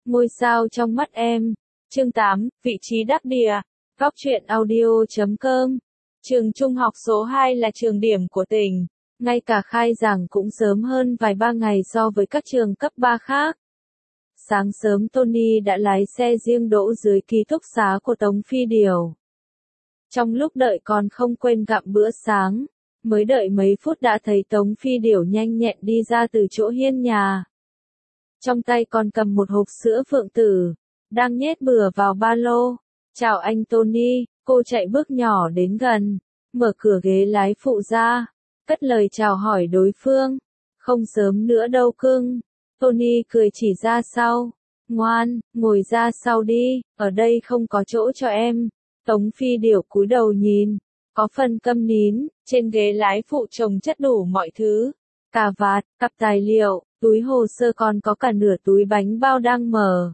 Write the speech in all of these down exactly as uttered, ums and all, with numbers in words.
Ngôi sao trong mắt em. Chương tám, vị trí đắc địa. Góc truyện audio chấm com. Trường trung học số hai là trường điểm của tỉnh. Ngay cả khai giảng cũng sớm hơn vài ba ngày so với các trường cấp ba khác. Sáng sớm Tony đã lái xe riêng đỗ dưới ký túc xá của Tống Phi Điểu. Trong lúc đợi còn không quên gặm bữa sáng, mới đợi mấy phút đã thấy Tống Phi Điểu nhanh nhẹn đi ra từ chỗ hiên nhà. Trong tay còn cầm một hộp sữa phượng tử, đang nhét bừa vào ba lô. Chào anh Tony, cô chạy bước nhỏ đến gần, mở cửa ghế lái phụ ra, cất lời chào hỏi đối phương. Không sớm nữa đâu cưng. Tony cười chỉ ra sau. Ngoan, ngồi ra sau đi, ở đây không có chỗ cho em. Tống Phi Điểu cúi đầu nhìn, có phần câm nín, trên ghế lái phụ chồng chất đủ mọi thứ. Cà vạt, cặp tài liệu, túi hồ sơ còn có cả nửa túi bánh bao đang mở.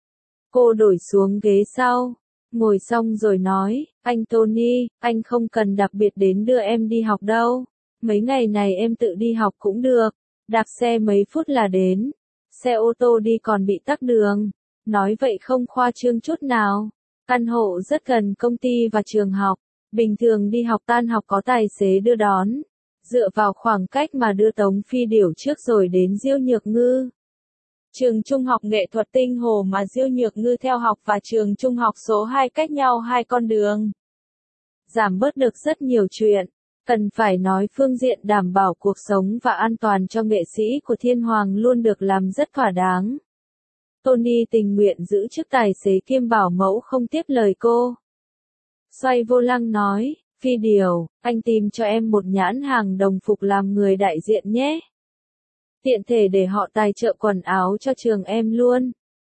Cô đổi xuống ghế sau, ngồi xong rồi nói, anh Tony, anh không cần đặc biệt đến đưa em đi học đâu. Mấy ngày này em tự đi học cũng được, đạp xe mấy phút là đến. Xe ô tô đi còn bị tắc đường. Nói vậy không khoa trương chút nào. Căn hộ rất gần công ty và trường học. Bình thường đi học tan học có tài xế đưa đón. Dựa vào khoảng cách mà đưa Tống Phi Điểu trước rồi đến Diêu Nhược Ngư. Trường trung học nghệ thuật Tinh Hồ mà Diêu Nhược Ngư theo học và trường trung học số hai cách nhau hai con đường. Giảm bớt được rất nhiều chuyện. Cần phải nói phương diện đảm bảo cuộc sống và an toàn cho nghệ sĩ của Thiên Hoàng luôn được làm rất thỏa đáng. Tony tình nguyện giữ chức tài xế kiêm bảo mẫu không tiếp lời cô. Xoay vô lăng nói, Phi Điểu, anh tìm cho em một nhãn hàng đồng phục làm người đại diện nhé. Tiện thể để họ tài trợ quần áo cho trường em luôn.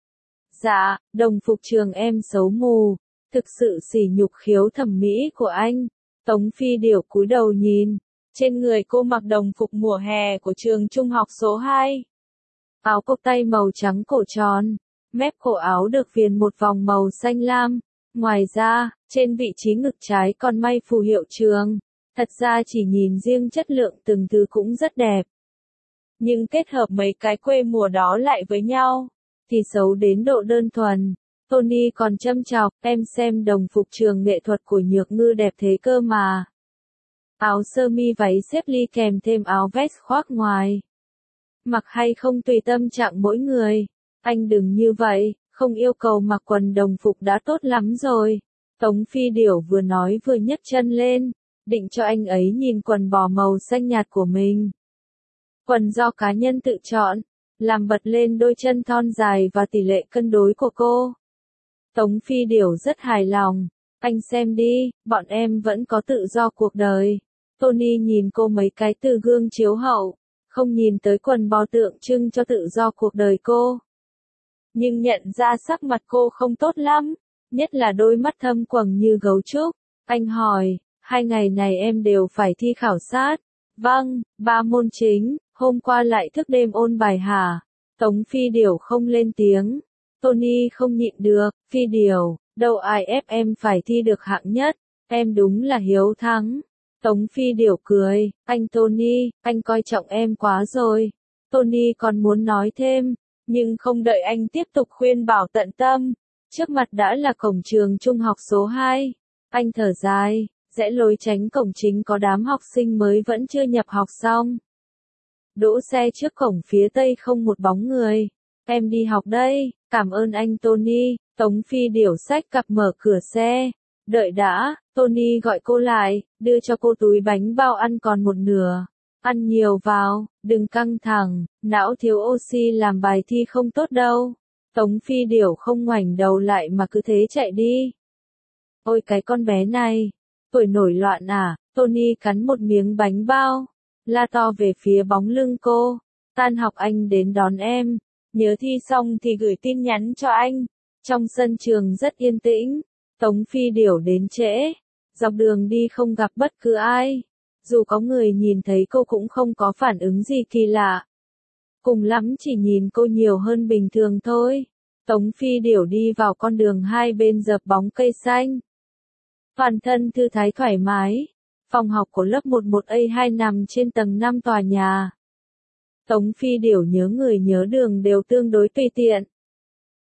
Dạ, đồng phục trường em xấu mù, thực sự sỉ nhục khiếu thẩm mỹ của anh. Tống Phi Điểu cúi đầu nhìn, trên người cô mặc đồng phục mùa hè của trường trung học số hai. Áo cộc tay màu trắng cổ tròn, mép cổ áo được viền một vòng màu xanh lam. Ngoài ra, trên vị trí ngực trái còn may phù hiệu trường. Thật ra chỉ nhìn riêng chất lượng từng thứ cũng rất đẹp. Nhưng kết hợp mấy cái quê mùa đó lại với nhau, thì xấu đến độ đơn thuần. Tony còn châm chọc, em xem đồng phục trường nghệ thuật của Nhược Ngư đẹp thế cơ mà. Áo sơ mi váy xếp ly kèm thêm áo vest khoác ngoài. Mặc hay không tùy tâm trạng mỗi người. Anh đừng như vậy, không yêu cầu mặc quần đồng phục đã tốt lắm rồi. Tống Phi Điểu vừa nói vừa nhấc chân lên, định cho anh ấy nhìn quần bò màu xanh nhạt của mình. Quần do cá nhân tự chọn, làm bật lên đôi chân thon dài và tỷ lệ cân đối của cô. Tống Phi Điểu rất hài lòng. Anh xem đi, bọn em vẫn có tự do cuộc đời. Tony nhìn cô mấy cái từ gương chiếu hậu, không nhìn tới quần bò tượng trưng cho tự do cuộc đời cô. Nhưng nhận ra sắc mặt cô không tốt lắm, nhất là đôi mắt thâm quầng như gấu trúc. Anh hỏi, hai ngày này em đều phải thi khảo sát. Vâng, ba môn chính, hôm qua lại thức đêm ôn bài hả? Tống Phi Điểu không lên tiếng. Tony không nhịn được, Phi Điểu, đâu ai ép em phải thi được hạng nhất, em đúng là hiếu thắng. Tống Phi Điểu cười, anh Tony, anh coi trọng em quá rồi. Tony còn muốn nói thêm, nhưng không đợi anh tiếp tục khuyên bảo tận tâm. Trước mặt đã là cổng trường trung học số hai. Anh thở dài, rẽ lối tránh cổng chính có đám học sinh mới vẫn chưa nhập học xong. Đỗ xe trước cổng phía tây không một bóng người. Em đi học đây, cảm ơn anh Tony. Tống Phi Điểu xách cặp mở cửa xe. Đợi đã, Tony gọi cô lại, đưa cho cô túi bánh bao ăn còn một nửa. Ăn nhiều vào, đừng căng thẳng, não thiếu oxy làm bài thi không tốt đâu. Tống Phi Điểu không ngoảnh đầu lại mà cứ thế chạy đi. Ôi cái con bé này, tuổi nổi loạn à? Tony cắn một miếng bánh bao, la to về phía bóng lưng cô. Tan học anh đến đón em, nhớ thi xong thì gửi tin nhắn cho anh. Trong sân trường rất yên tĩnh, Tống Phi Điểu đến trễ, dọc đường đi không gặp bất cứ ai. Dù có người nhìn thấy cô cũng không có phản ứng gì kỳ lạ. Cùng lắm chỉ nhìn cô nhiều hơn bình thường thôi. Tống Phi Điểu đi vào con đường hai bên dợp bóng cây xanh. Toàn thân thư thái thoải mái. Phòng học của lớp một một A hai nằm trên tầng năm tòa nhà. Tống Phi Điểu nhớ người nhớ đường đều tương đối tùy tiện.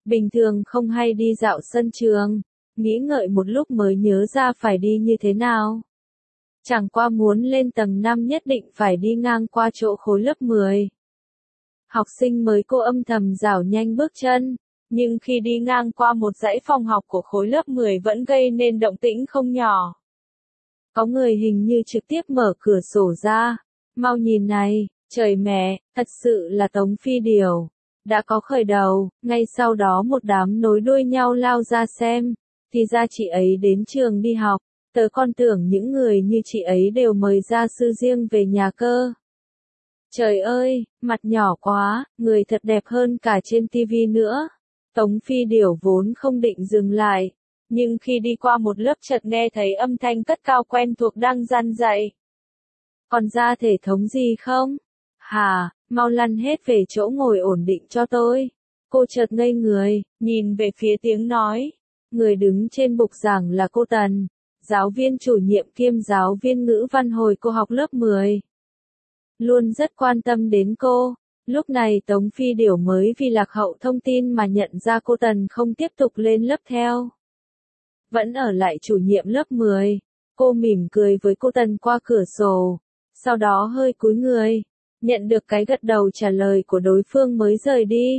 Bình thường không hay đi dạo sân trường, nghĩ ngợi một lúc mới nhớ ra phải đi như thế nào. Chẳng qua muốn lên tầng năm nhất định phải đi ngang qua chỗ khối lớp mười. Học sinh mới cô âm thầm rảo nhanh bước chân, nhưng khi đi ngang qua một dãy phòng học của khối lớp mười vẫn gây nên động tĩnh không nhỏ. Có người hình như trực tiếp mở cửa sổ ra. Mau nhìn này, trời mẹ, thật sự là Tống Phi Điểu. Đã có khởi đầu, ngay sau đó một đám nối đuôi nhau lao ra xem. Thì ra chị ấy đến trường đi học, tớ còn tưởng những người như chị ấy đều mời gia sư riêng về nhà cơ. Trời ơi, mặt nhỏ quá, người thật đẹp hơn cả trên tivi nữa. Tống Phi Điểu vốn không định dừng lại, nhưng khi đi qua một lớp chợt nghe thấy âm thanh cất cao quen thuộc đang răn dạy. Còn ra thể thống gì không? Hà, mau lăn hết về chỗ ngồi ổn định cho tôi. Cô chợt ngây người, nhìn về phía tiếng nói. Người đứng trên bục giảng là cô Tần, giáo viên chủ nhiệm kiêm giáo viên ngữ văn hồi cô học lớp mười. Luôn rất quan tâm đến cô. Lúc này Tống Phi Điểu mới vì lạc hậu thông tin mà nhận ra cô Tần không tiếp tục lên lớp theo. Vẫn ở lại chủ nhiệm lớp mười. Cô mỉm cười với cô Tần qua cửa sổ, sau đó hơi cúi người, nhận được cái gật đầu trả lời của đối phương mới rời đi.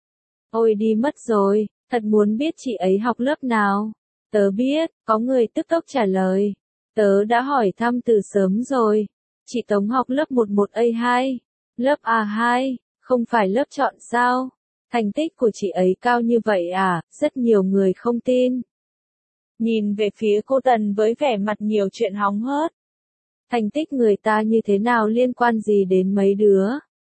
Ôi đi mất rồi, thật muốn biết chị ấy học lớp nào. Tớ biết, có người tức tốc trả lời. Tớ đã hỏi thăm từ sớm rồi. Chị Tống học lớp mười một A hai. Lớp A hai, không phải lớp chọn sao? Thành tích của chị ấy cao như vậy à? Rất nhiều người không tin. Nhìn về phía cô Tần với vẻ mặt nhiều chuyện hóng hớt. Thành tích người ta như thế nào liên quan gì đến mấy đứa?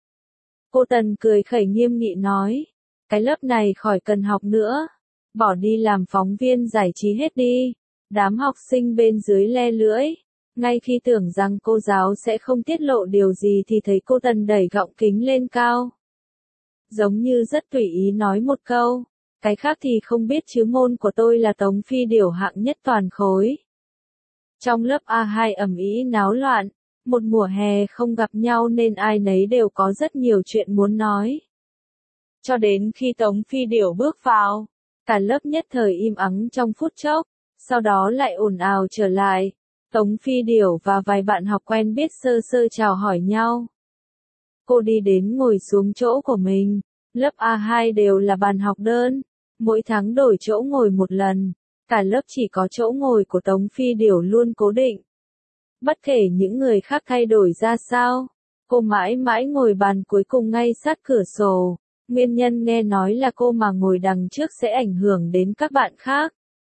Cô Tần cười khẩy nghiêm nghị nói. Cái lớp này khỏi cần học nữa. Bỏ đi làm phóng viên giải trí hết đi. Đám học sinh bên dưới le lưỡi. Ngay khi tưởng rằng cô giáo sẽ không tiết lộ điều gì thì thấy cô Tần đẩy gọng kính lên cao. Giống như rất tùy ý nói một câu. Cái khác thì không biết chứ môn của tôi là Tống Phi Điểu hạng nhất toàn khối. Trong lớp A hai ầm ĩ náo loạn, một mùa hè không gặp nhau nên ai nấy đều có rất nhiều chuyện muốn nói. Cho đến khi Tống Phi Điểu bước vào, cả lớp nhất thời im ắng trong phút chốc, sau đó lại ồn ào trở lại. Tống Phi Điểu và vài bạn học quen biết sơ sơ chào hỏi nhau. Cô đi đến ngồi xuống chỗ của mình, lớp A hai đều là bàn học đơn, mỗi tháng đổi chỗ ngồi một lần, cả lớp chỉ có chỗ ngồi của Tống Phi Điểu luôn cố định. Bất kể những người khác thay đổi ra sao, cô mãi mãi ngồi bàn cuối cùng ngay sát cửa sổ, nguyên nhân nghe nói là cô mà ngồi đằng trước sẽ ảnh hưởng đến các bạn khác.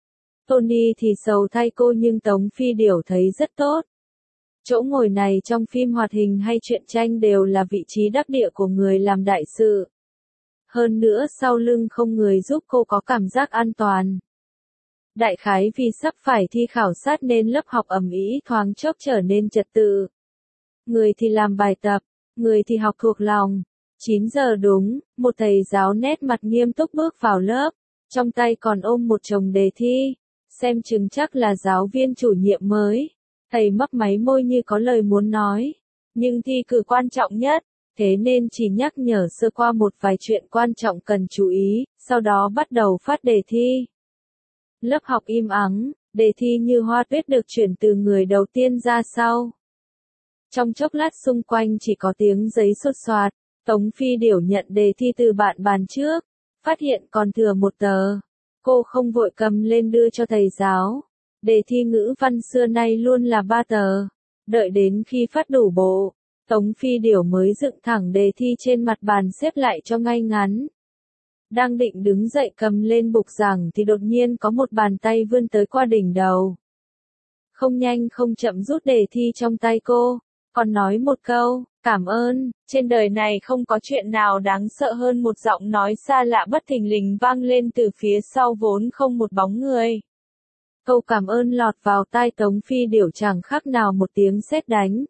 Tony thì sầu thay cô nhưng Tống Phi Điểu thấy rất tốt. Chỗ ngồi này trong phim hoạt hình hay truyện tranh đều là vị trí đắc địa của người làm đại sự. Hơn nữa sau lưng không người giúp cô có cảm giác an toàn. Đại khái vì sắp phải thi khảo sát nên lớp học ầm ĩ thoáng chốc trở nên trật tự. Người thì làm bài tập, người thì học thuộc lòng. chín giờ đúng, một thầy giáo nét mặt nghiêm túc bước vào lớp, trong tay còn ôm một chồng đề thi, xem chừng chắc là giáo viên chủ nhiệm mới. Thầy mấp máy môi như có lời muốn nói, nhưng thi cử quan trọng nhất, thế nên chỉ nhắc nhở sơ qua một vài chuyện quan trọng cần chú ý, sau đó bắt đầu phát đề thi. Lớp học im ắng, đề thi như hoa tuyết được chuyển từ người đầu tiên ra sau. Trong chốc lát xung quanh chỉ có tiếng giấy sột soạt, Tống Phi Điểu nhận đề thi từ bạn bàn trước, phát hiện còn thừa một tờ. Cô không vội cầm lên đưa cho thầy giáo. Đề thi ngữ văn xưa nay luôn là ba tờ. Đợi đến khi phát đủ bộ, Tống Phi Điểu mới dựng thẳng đề thi trên mặt bàn xếp lại cho ngay ngắn. Đang định đứng dậy cầm lên bục giảng thì đột nhiên có một bàn tay vươn tới qua đỉnh đầu. Không nhanh không chậm rút đề thi trong tay cô, còn nói một câu, cảm ơn. Trên đời này không có chuyện nào đáng sợ hơn một giọng nói xa lạ bất thình lình vang lên từ phía sau vốn không một bóng người. Câu cảm ơn lọt vào tai Tống Phi Điểu chẳng khác nào một tiếng sét đánh.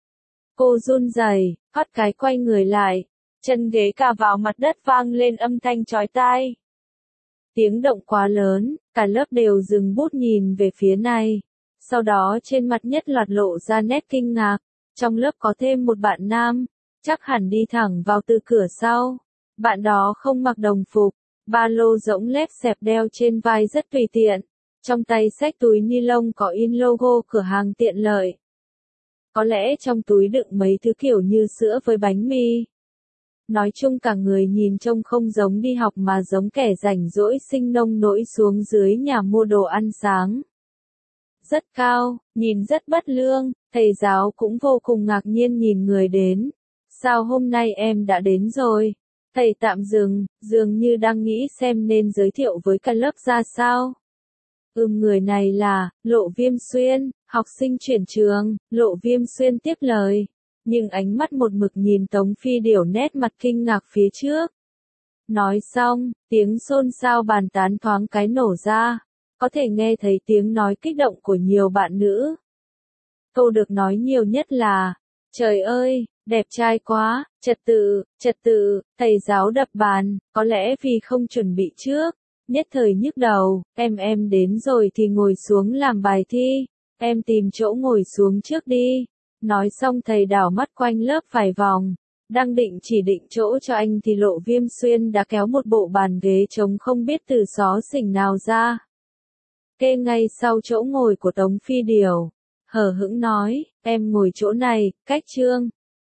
Cô run rẩy, thoát cái quay người lại, chân ghế cà vào mặt đất vang lên âm thanh chói tai. Tiếng động quá lớn, cả lớp đều dừng bút nhìn về phía này. Sau đó trên mặt nhất loạt lộ ra nét kinh ngạc. Trong lớp có thêm một bạn nam, chắc hẳn đi thẳng vào từ cửa sau. Bạn đó không mặc đồng phục, ba lô rỗng lép xẹp đeo trên vai rất tùy tiện, trong tay xách túi ni lông có in logo cửa hàng tiện lợi. Có lẽ trong túi đựng mấy thứ kiểu như sữa với bánh mì. Nói chung cả người nhìn trông không giống đi học mà giống kẻ rảnh rỗi sinh nông nỗi xuống dưới nhà mua đồ ăn sáng. Rất cao, nhìn rất bất lương, thầy giáo cũng vô cùng ngạc nhiên nhìn người đến. Sao hôm nay em đã đến rồi? Thầy tạm dừng, dường như đang nghĩ xem nên giới thiệu với cả lớp ra sao. Ừm người này là, Lộ Viêm Xuyên, học sinh chuyển trường, Lộ Viêm Xuyên tiếp lời. Nhưng ánh mắt một mực nhìn Tống Phi Điểu nét mặt kinh ngạc phía trước. Nói xong, tiếng xôn xao bàn tán thoáng cái nổ ra. Có thể nghe thấy tiếng nói kích động của nhiều bạn nữ. Câu được nói nhiều nhất là, trời ơi, đẹp trai quá, trật tự, trật tự, thầy giáo đập bàn, có lẽ vì không chuẩn bị trước. Nhất thời nhức đầu, em em đến rồi thì ngồi xuống làm bài thi, em tìm chỗ ngồi xuống trước đi. Nói xong thầy đảo mắt quanh lớp vài vòng, đang định chỉ định chỗ cho anh thì Lộ Viêm Xuyên đã kéo một bộ bàn ghế trống không biết từ xó xỉnh nào ra. Kê ngay sau chỗ ngồi của Tống Phi Điểu, hờ hững nói, em ngồi chỗ này, cách Trương,